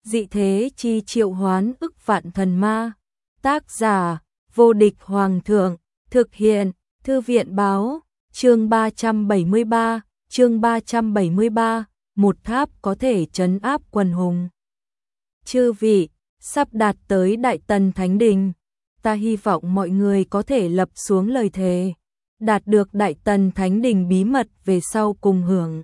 Dị thế chi triệu hoán ức vạn thần ma. Tác giả: Vô địch hoàng thượng. Thực hiện: Thư viện báo. Chương 373, một tháp có thể trấn áp quần hùng. Chư vị, sắp đạt tới Đại Tần Thánh Đình, ta hy vọng mọi người có thể lập xuống lời thề, đạt được Đại Tần Thánh Đình bí mật về sau cùng hưởng.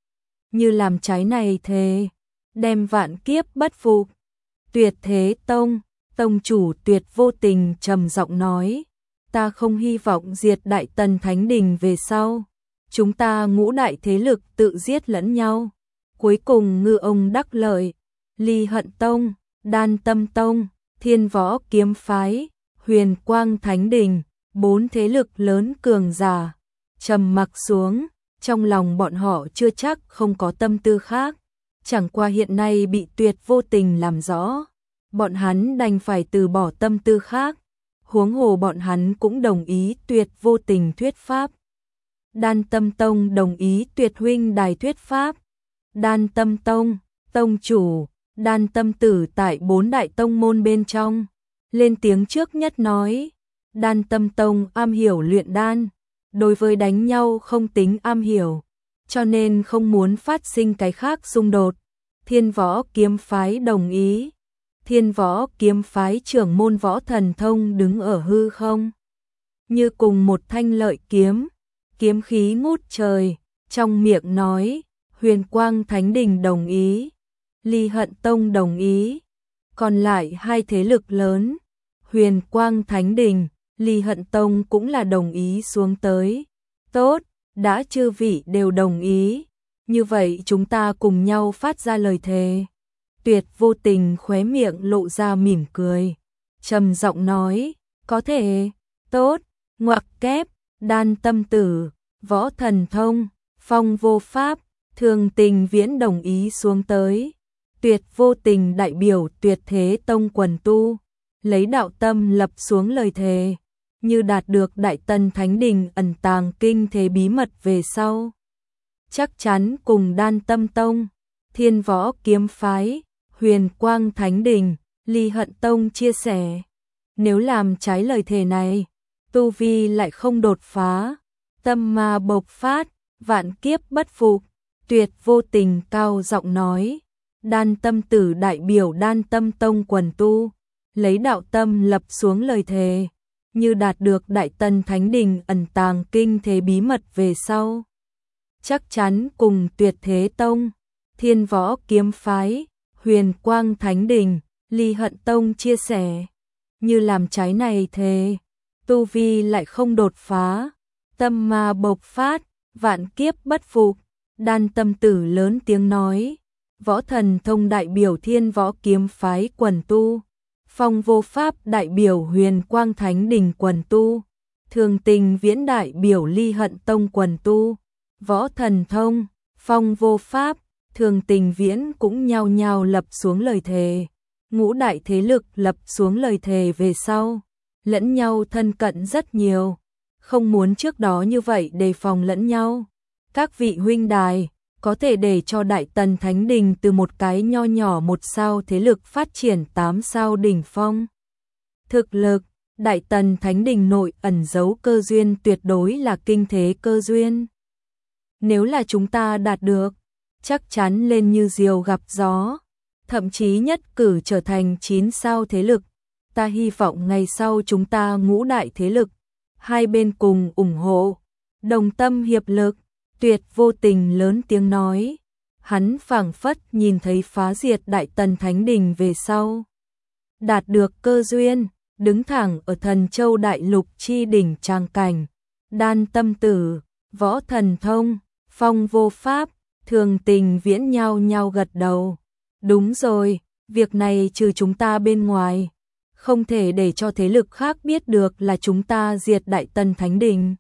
Như làm trái này thề, đem vạn kiếp bất phục. Tuyệt Thế Tông, tông chủ Tuyệt Vô Tình trầm giọng nói, ta không hy vọng diệt Đại Tần Thánh Đình về sau. Chúng ta ngũ đại thế lực tự giết lẫn nhau, cuối cùng ngư ông đắc lợi. Ly Hận Tông, Đan Tâm Tông, Thiên Võ Kiếm Phái, Huyền Quang Thánh Đình, bốn thế lực lớn cường giả trầm mặc xuống, trong lòng bọn họ chưa chắc không có tâm tư khác, chẳng qua hiện nay bị Tuyệt Vô Tình làm rõ, bọn hắn đành phải từ bỏ tâm tư khác, huống hồ bọn hắn cũng đồng ý Tuyệt Vô Tình thuyết pháp. Đan Tâm Tông đồng ý Tuyệt huynh đài thuyết pháp. Đan Tâm Tông, tông chủ Đan Tâm Tử tại bốn đại tông môn bên trong, lên tiếng trước nhất nói, Đan Tâm Tông am hiểu luyện đan, đối với đánh nhau không tính am hiểu, cho nên không muốn phát sinh cái khác xung đột. Thiên Võ Kiếm Phái đồng ý. Thiên Võ Kiếm Phái trưởng môn Võ Thần Thông đứng ở hư không, như cùng một thanh lợi kiếm, kiếm khí ngút trời, trong miệng nói, Huyền Quang Thánh Đình đồng ý. Ly Hận Tông đồng ý. Còn lại hai thế lực lớn, Huyền Quang Thánh Đình, Ly Hận Tông cũng là đồng ý xuống tới. Tốt, đã chư vị đều đồng ý, như vậy chúng ta cùng nhau phát ra lời thề. Tuyệt Vô Tình khóe miệng lộ ra mỉm cười, trầm giọng nói, có thể. Tốt, ngoặc kép, Đan Tâm Tử, Võ Thần Thông, Phong Vô Pháp, Thường Tình Viễn đồng ý xuống tới. Tuyệt Vô Tình đại biểu Tuyệt Thế Tông quần tu, lấy đạo tâm lập xuống lời thề, như đạt được Đại Tần Thánh Đình ẩn tàng kinh thế bí mật về sau, chắc chắn cùng Đan Tâm Tông, Thiên Võ Kiếm Phái, Huyền Quang Thánh Đình, Ly Hận Tông chia sẻ. Nếu làm trái lời thề này, tu vi lại không đột phá, tâm ma bộc phát, vạn kiếp bất phục. Tuyệt Vô Tình cao giọng nói, Đan Tâm Tử đại biểu Đan Tâm Tông quần tu, lấy đạo tâm lập xuống lời thề, như đạt được Đại Tần Thánh Đình ẩn tàng kinh thế bí mật về sau, chắc chắn cùng Tuyệt Thế Tông, Thiên Võ Kiếm Phái, Huyền Quang Thánh Đình, Ly Hận Tông chia sẻ. Như làm trái này thề, tu vi lại không đột phá, tâm ma bộc phát, vạn kiếp bất phục. Đan Tâm Tử lớn tiếng nói, Võ Thần Thông đại biểu Thiên Võ Kiếm Phái quần tu, Phong Vô Pháp đại biểu Huyền Quang Thánh Đình quần tu, Thường Tình Viễn đại biểu Ly Hận Tông quần tu. Võ Thần Thông, Phong Vô Pháp, Thường Tình Viễn cũng nhao nhao lập xuống lời thề. Ngũ đại thế lực lập xuống lời thề về sau, lẫn nhau thân cận rất nhiều, không muốn trước đó như vậy đề phòng lẫn nhau. Các vị huynh đài, có thể để cho Đại Tần Thánh Đình từ một cái nho nhỏ một sao thế lực phát triển 8 sao đỉnh phong. Thực lực, Đại Tần Thánh Đình nội ẩn giấu cơ duyên tuyệt đối là kinh thế cơ duyên. Nếu là chúng ta đạt được, chắc chắn lên như diều gặp gió, thậm chí nhất cử trở thành 9 sao thế lực. Ta hy vọng ngày sau chúng ta ngũ đại thế lực, hai bên cùng ủng hộ, đồng tâm hiệp lực. Tuyệt Vô Tình lớn tiếng nói, hắn phảng phất nhìn thấy phá diệt Đại Tần Thánh Đình về sau, đạt được cơ duyên, đứng thẳng ở Thần Châu Đại Lục chi đỉnh tràng cảnh. Đan Tâm Tử, Võ Thần Thông, Phong Vô Pháp, Thường Tình Viễn nhao nhao gật đầu. Đúng rồi, việc này trừ chúng ta bên ngoài, không thể để cho thế lực khác biết được là chúng ta diệt Đại Tần Thánh Đình.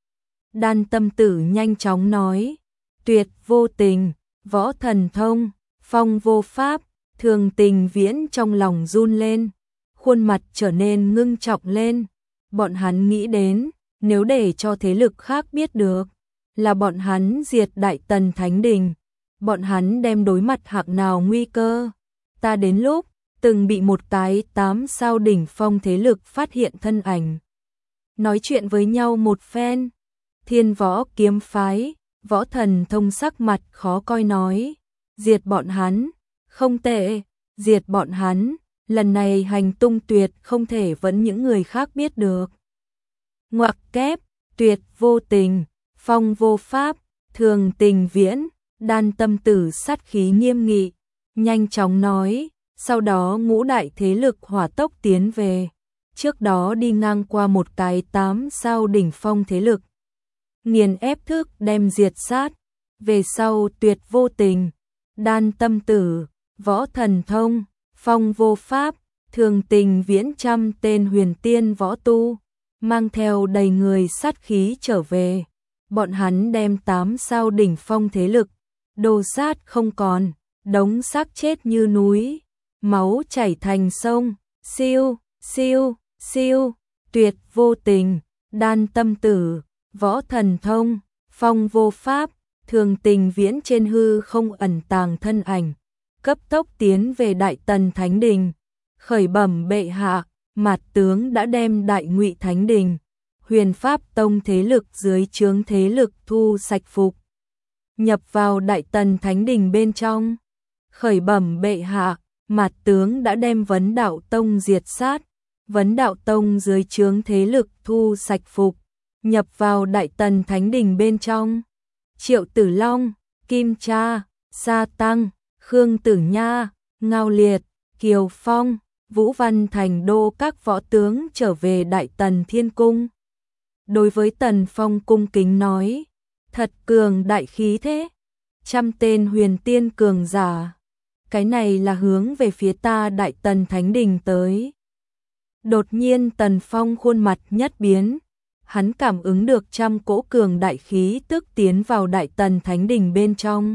Đan Tâm Tử nhanh chóng nói, Tuyệt Vô Tình, Võ Thần Thông, Phong Vô Pháp, Thường Tình Viễn trong lòng run lên, khuôn mặt trở nên ngưng trọng lên. Bọn hắn nghĩ đến, nếu để cho thế lực khác biết được, là bọn hắn diệt Đại Tần Thánh Đình, bọn hắn đem đối mặt hạng nào nguy cơ. ta đến lúc từng bị một cái 8 sao đỉnh phong thế lực phát hiện thân ảnh. Nói chuyện với nhau một phen, Thiên Võ Kiếm Phái, Võ Thần Thông sắc mặt khó coi nói, diệt bọn hắn, không tệ, diệt bọn hắn, lần này hành tung tuyệt không thể vẫn những người khác biết được. Ngoặc kép, Tuyệt vô tình, Phong vô pháp, Thường tình viễn, Đan tâm tử sát khí nghiêm nghị, nhanh chóng nói, sau đó ngũ đại thế lực hỏa tốc tiến về, trước đó đi ngang qua một cái 8 sao đỉnh phong thế lực. Nghiền ép thức đem diệt sát, về sau Tuyệt vô tình, Đan tâm tử, Võ thần thông, Phong vô pháp, Thường tình viễn 100 tên huyền tiên võ tu, mang theo đầy người sát khí trở về. Bọn hắn đem 8 sao đỉnh phong thế lực, đồ sát không còn, đống xác chết như núi, máu chảy thành sông, siêu, siêu, siêu, Tuyệt vô tình, Đan tâm tử, Võ thần thông, Phong vô pháp, Thường tình viễn trên hư không ẩn tàng thân ảnh, cấp tốc tiến về Đại Tần Thánh Đình, khởi bẩm bệ hạ, Mạt tướng đã đem Đại Ngụy Thánh Đình, Huyền Pháp Tông thế lực dưới trướng thế lực thu sạch phục, nhập vào Đại Tần Thánh Đình bên trong. Khởi bẩm bệ hạ, Mạt tướng đã đem Vấn Đạo Tông diệt sát, Vấn Đạo Tông dưới trướng thế lực thu sạch phục, nhập vào Đại Tần Thánh Đình bên trong. Triệu Tử Long, Kim Cha, Sa Tăng, Khương Tử Nha, Ngao Liệt, Kiều Phong, Vũ Văn Thành đô các võ tướng trở về Đại Tần Thiên Cung. Đối với Tần Phong cung kính nói, thật cường đại khí thế, 100 tên huyền tiên cường giả, cái này là hướng về phía ta Đại Tần Thánh Đình tới. Đột nhiên Tần Phong khuôn mặt nhất biến, hắn cảm ứng được 100 cỗ cường đại khí tức tiến vào Đại Tần Thánh Đình bên trong,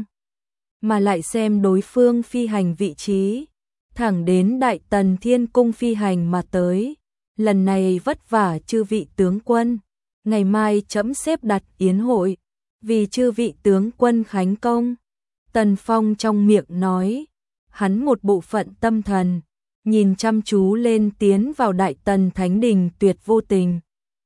mà lại xem đối phương phi hành vị trí, thẳng đến Đại Tần Thiên Cung phi hành mà tới. Lần này vất vả chư vị tướng quân, ngày mai trẫm xếp đặt yến hội, vì chư vị tướng quân khánh công. Tần Phong trong miệng nói, hắn một bộ phận tâm thần, nhìn chăm chú lên tiến vào Đại Tần Thánh Đình Tuyệt vô tình,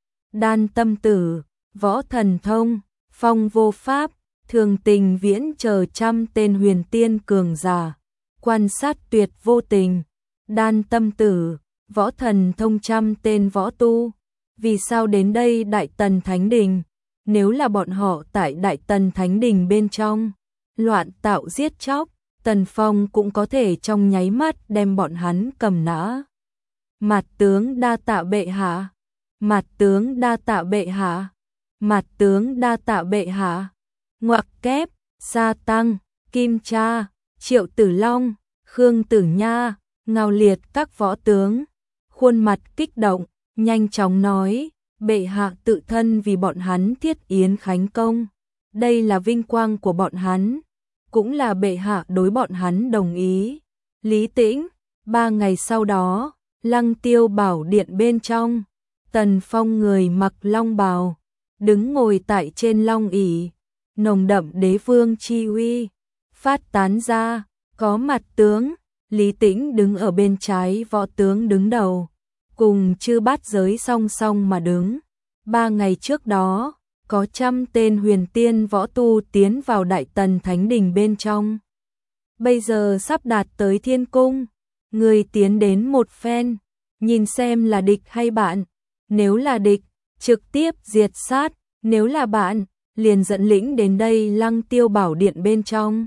Đan tâm tử, Võ thần thông, Phong vô pháp, Thường tình viễn chờ 100 tên huyền tiên cường giả, quan sát Tuyệt vô tình, Đan tâm tử, Võ thần thông 100 tên võ tu. Vì sao đến đây Đại Tần Thánh Đình? Nếu là bọn họ tại Đại Tần Thánh Đình bên trong, loạn tạo giết chóc, Tần Phong cũng có thể trong nháy mắt đem bọn hắn cầm nã. Mạt tướng đa tạ bệ hạ, Mạt tướng đa tạ bệ hạ, Mạt tướng đa tạ bệ hạ. Ngoặc kép, Sa Tăng, Kim Cha, Triệu Tử Long, Khương Tử Nha, Ngao Liệt các võ tướng, khuôn mặt kích động, nhanh chóng nói, bệ hạ tự thân vì bọn hắn thiết yến khánh công, đây là vinh quang của bọn hắn, cũng là bệ hạ đối bọn hắn đồng ý. Lý Tĩnh, 3 ngày sau đó, Lăng Tiêu Bảo điện bên trong, Tần Phong người mặc long bào, đứng ngồi tại trên long ỷ, nồng đậm đế vương chi uy phát tán ra, có mặt tướng, Lý Tĩnh đứng ở bên trái võ tướng đứng đầu, cùng chư bát giới song song mà đứng. 3 ngày trước đó, có 100 tên huyền tiên võ tu tiến vào Đại Tần Thánh Đình bên trong. Bây giờ sắp đạt tới Thiên Cung, người tiến đến một phen, nhìn xem là địch hay bạn. Nếu là địch, trực tiếp diệt sát, nếu là bạn, liền dẫn lĩnh đến đây Lăng Tiêu Bảo điện bên trong.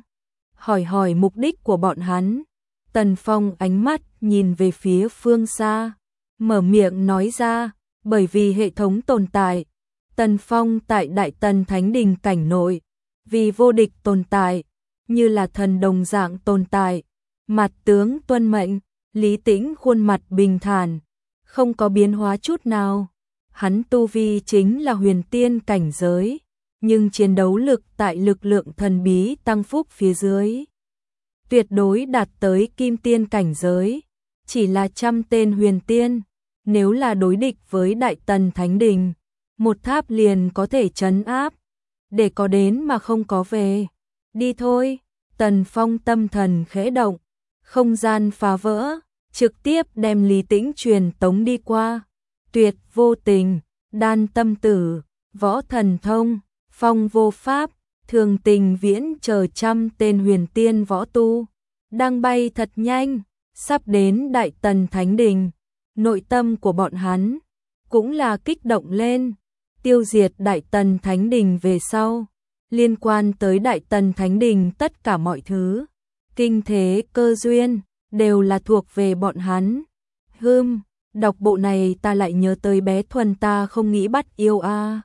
Hỏi mục đích của bọn hắn. Tần Phong ánh mắt nhìn về phía phương xa, mở miệng nói ra, bởi vì hệ thống tồn tại. Tần Phong tại Đại Tần Thánh Đình cảnh nội, vì vô địch tồn tại, như là thần đồng dạng tồn tại. Mặt tướng tuân mệnh, Lý Tĩnh khuôn mặt bình thản, không có biến hóa chút nào. Hắn tu vi chính là huyền tiên cảnh giới, nhưng chiến đấu lực tại lực lượng thần bí tăng phúc phía dưới, tuyệt đối đạt tới kim tiên cảnh giới, chỉ là 100 tên huyền tiên, nếu là đối địch với Đại Tần Thánh Đình, một tháp liền có thể trấn áp, để có đến mà không có về. Đi thôi, Tần Phong tâm thần khẽ động, không gian phá vỡ, trực tiếp đem Lý Tĩnh truyền tống đi qua. Tuyệt vô tình, đan tâm tử, võ thần thông, phong vô pháp, thường tình viễn chờ trăm tên huyền tiên võ tu, đang bay thật nhanh, sắp đến Đại Tần Thánh Đình. Nội tâm của bọn hắn cũng là kích động lên, tiêu diệt Đại Tần Thánh Đình về sau, liên quan tới Đại Tần Thánh Đình tất cả mọi thứ, kinh thế cơ duyên, đều là thuộc về bọn hắn. Đọc bộ này ta lại nhớ tới bé Thuần ta không nghĩ bắt yêu a.